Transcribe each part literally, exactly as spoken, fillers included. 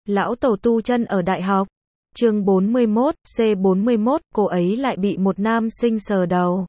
Lão Tổ tu chân ở đại học. Chương bốn mươi mốt, C bốn mươi mốt, cô ấy lại bị một nam sinh sờ đầu.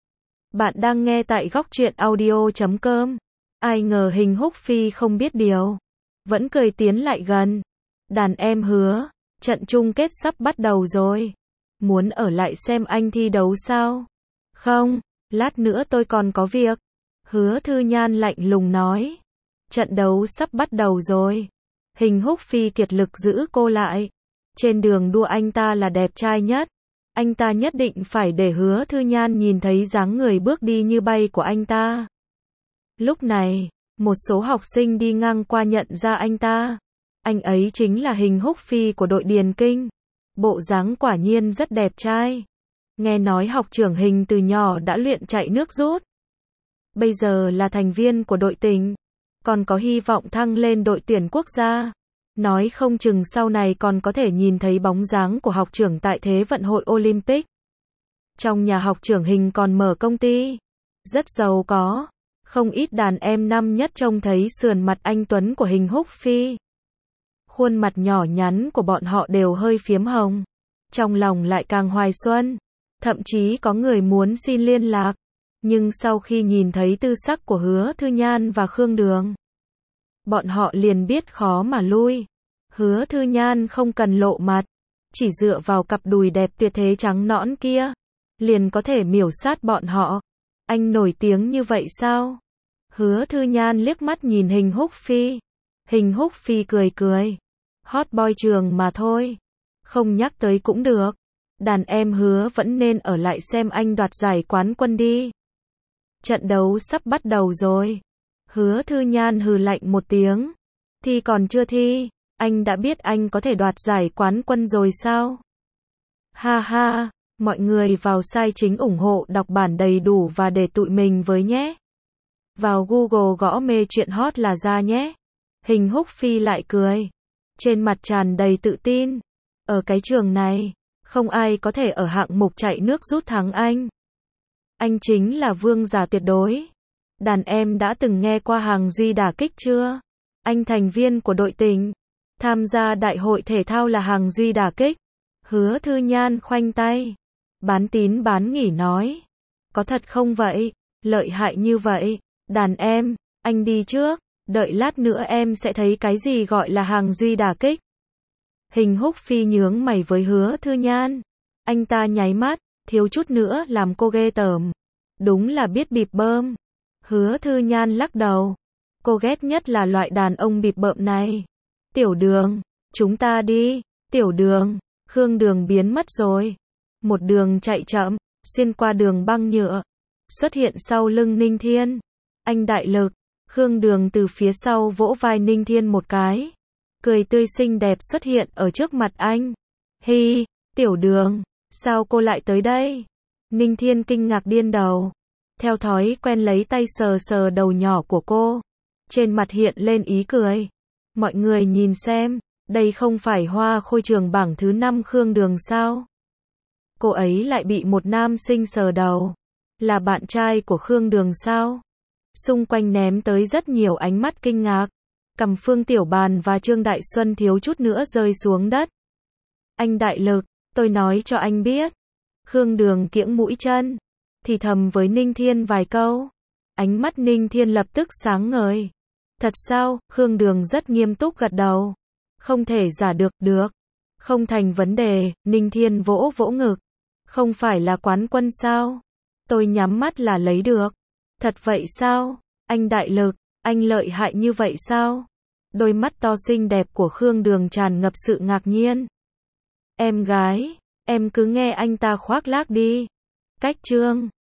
Bạn đang nghe tại góc truyện audio chấm com. Ai ngờ Hình Húc Phi không biết điều, vẫn cười tiến lại gần. Đàn em Hứa, trận chung kết sắp bắt đầu rồi. Muốn ở lại xem anh thi đấu sao? Không, lát nữa tôi còn có việc. Hứa Thư Nhan lạnh lùng nói. Trận đấu sắp bắt đầu rồi. Hình Húc Phi kiệt lực giữ cô lại. Trên đường đua anh ta là đẹp trai nhất. Anh ta nhất định phải để Hứa Thư Nhan nhìn thấy dáng người bước đi như bay của anh ta. Lúc này, một số học sinh đi ngang qua nhận ra anh ta. Anh ấy chính là Hình Húc Phi của đội Điền Kinh. Bộ dáng quả nhiên rất đẹp trai. Nghe nói học trưởng Hình từ nhỏ đã luyện chạy nước rút. Bây giờ là thành viên của đội tỉnh. Còn có hy vọng thăng lên đội tuyển quốc gia. Nói không chừng sau này còn có thể nhìn thấy bóng dáng của học trưởng tại Thế vận hội Olympic. Trong nhà học trưởng Hình còn mở công ty. Rất giàu có. Không ít đàn em năm nhất trông thấy sườn mặt anh tuấn của Hình Húc Phi. Khuôn mặt nhỏ nhắn của bọn họ đều hơi phiếm hồng. Trong lòng lại càng hoài xuân. Thậm chí có người muốn xin liên lạc. Nhưng sau khi nhìn thấy tư sắc của Hứa Thư Nhan và Khương Đường, bọn họ liền biết khó mà lui. Hứa Thư Nhan không cần lộ mặt, chỉ dựa vào cặp đùi đẹp tuyệt thế trắng nõn kia, liền có thể miểu sát bọn họ. Anh nổi tiếng như vậy sao? Hứa Thư Nhan liếc mắt nhìn Hình Húc Phi. Hình Húc Phi cười cười. Hot boy trường mà thôi. Không nhắc tới cũng được. Đàn em Hứa vẫn nên ở lại xem anh đoạt giải quán quân đi. Trận đấu sắp bắt đầu rồi. Hứa Thư Nhan hừ lạnh một tiếng. Thi còn chưa thi, anh đã biết anh có thể đoạt giải quán quân rồi sao? Ha ha, mọi người vào site chính ủng hộ đọc bản đầy đủ và để tụi mình với nhé. Vào Google gõ mê chuyện hot là ra nhé. Hình Húc Phi lại cười. Trên mặt tràn đầy tự tin. Ở cái trường này, không ai có thể ở hạng mục chạy nước rút thắng anh. Anh chính là vương giả tuyệt đối. Đàn em đã từng nghe qua Hàng Duy đả kích chưa? Anh thành viên của đội tỉnh. Tham gia đại hội thể thao là Hàng Duy đả kích. Hứa Thư Nhan khoanh tay. Bán tín bán nghỉ nói. Có thật không vậy? Lợi hại như vậy. Đàn em, anh đi trước. Đợi lát nữa em sẽ thấy cái gì gọi là Hàng Duy đả kích. Hình Húc Phi nhướng mày với Hứa Thư Nhan. Anh ta nháy mắt, thiếu chút nữa làm cô ghê tởm. Đúng là biết bịp bơm. Hứa Thư Nhan lắc đầu. Cô ghét nhất là loại đàn ông bịp bợm này. Tiểu Đường, chúng ta đi. Tiểu Đường, Khương Đường biến mất rồi. Một đường chạy chậm, xuyên qua đường băng nhựa. Xuất hiện sau lưng Ninh Thiên. Anh đại lực. Khương Đường từ phía sau vỗ vai Ninh Thiên một cái. Cười tươi xinh đẹp xuất hiện ở trước mặt anh. Hi, Tiểu Đường, sao cô lại tới đây? Ninh Thiên kinh ngạc điên đầu. Theo thói quen lấy tay sờ sờ đầu nhỏ của cô. Trên mặt hiện lên ý cười. Mọi người nhìn xem, đây không phải Hoa Khôi trường bảng thứ năm Khương Đường sao? Cô ấy lại bị một nam sinh sờ đầu. Là bạn trai của Khương Đường sao? Xung quanh ném tới rất nhiều ánh mắt kinh ngạc. Cầm Phương Tiểu Bàn và Trương Đại Xuân thiếu chút nữa rơi xuống đất. Anh đại lực, tôi nói cho anh biết. Khương Đường kiễng mũi chân, thì thầm với Ninh Thiên vài câu. Ánh mắt Ninh Thiên lập tức sáng ngời. Thật sao? Khương Đường rất nghiêm túc gật đầu. Không thể giả được, được. Không thành vấn đề, Ninh Thiên vỗ vỗ ngực. Không phải là quán quân sao? Tôi nhắm mắt là lấy được. Thật vậy sao? Anh đại lực, anh lợi hại như vậy sao? Đôi mắt to xinh đẹp của Khương Đường tràn ngập sự ngạc nhiên. Em gái, em cứ nghe anh ta khoác lác đi. Cách trương,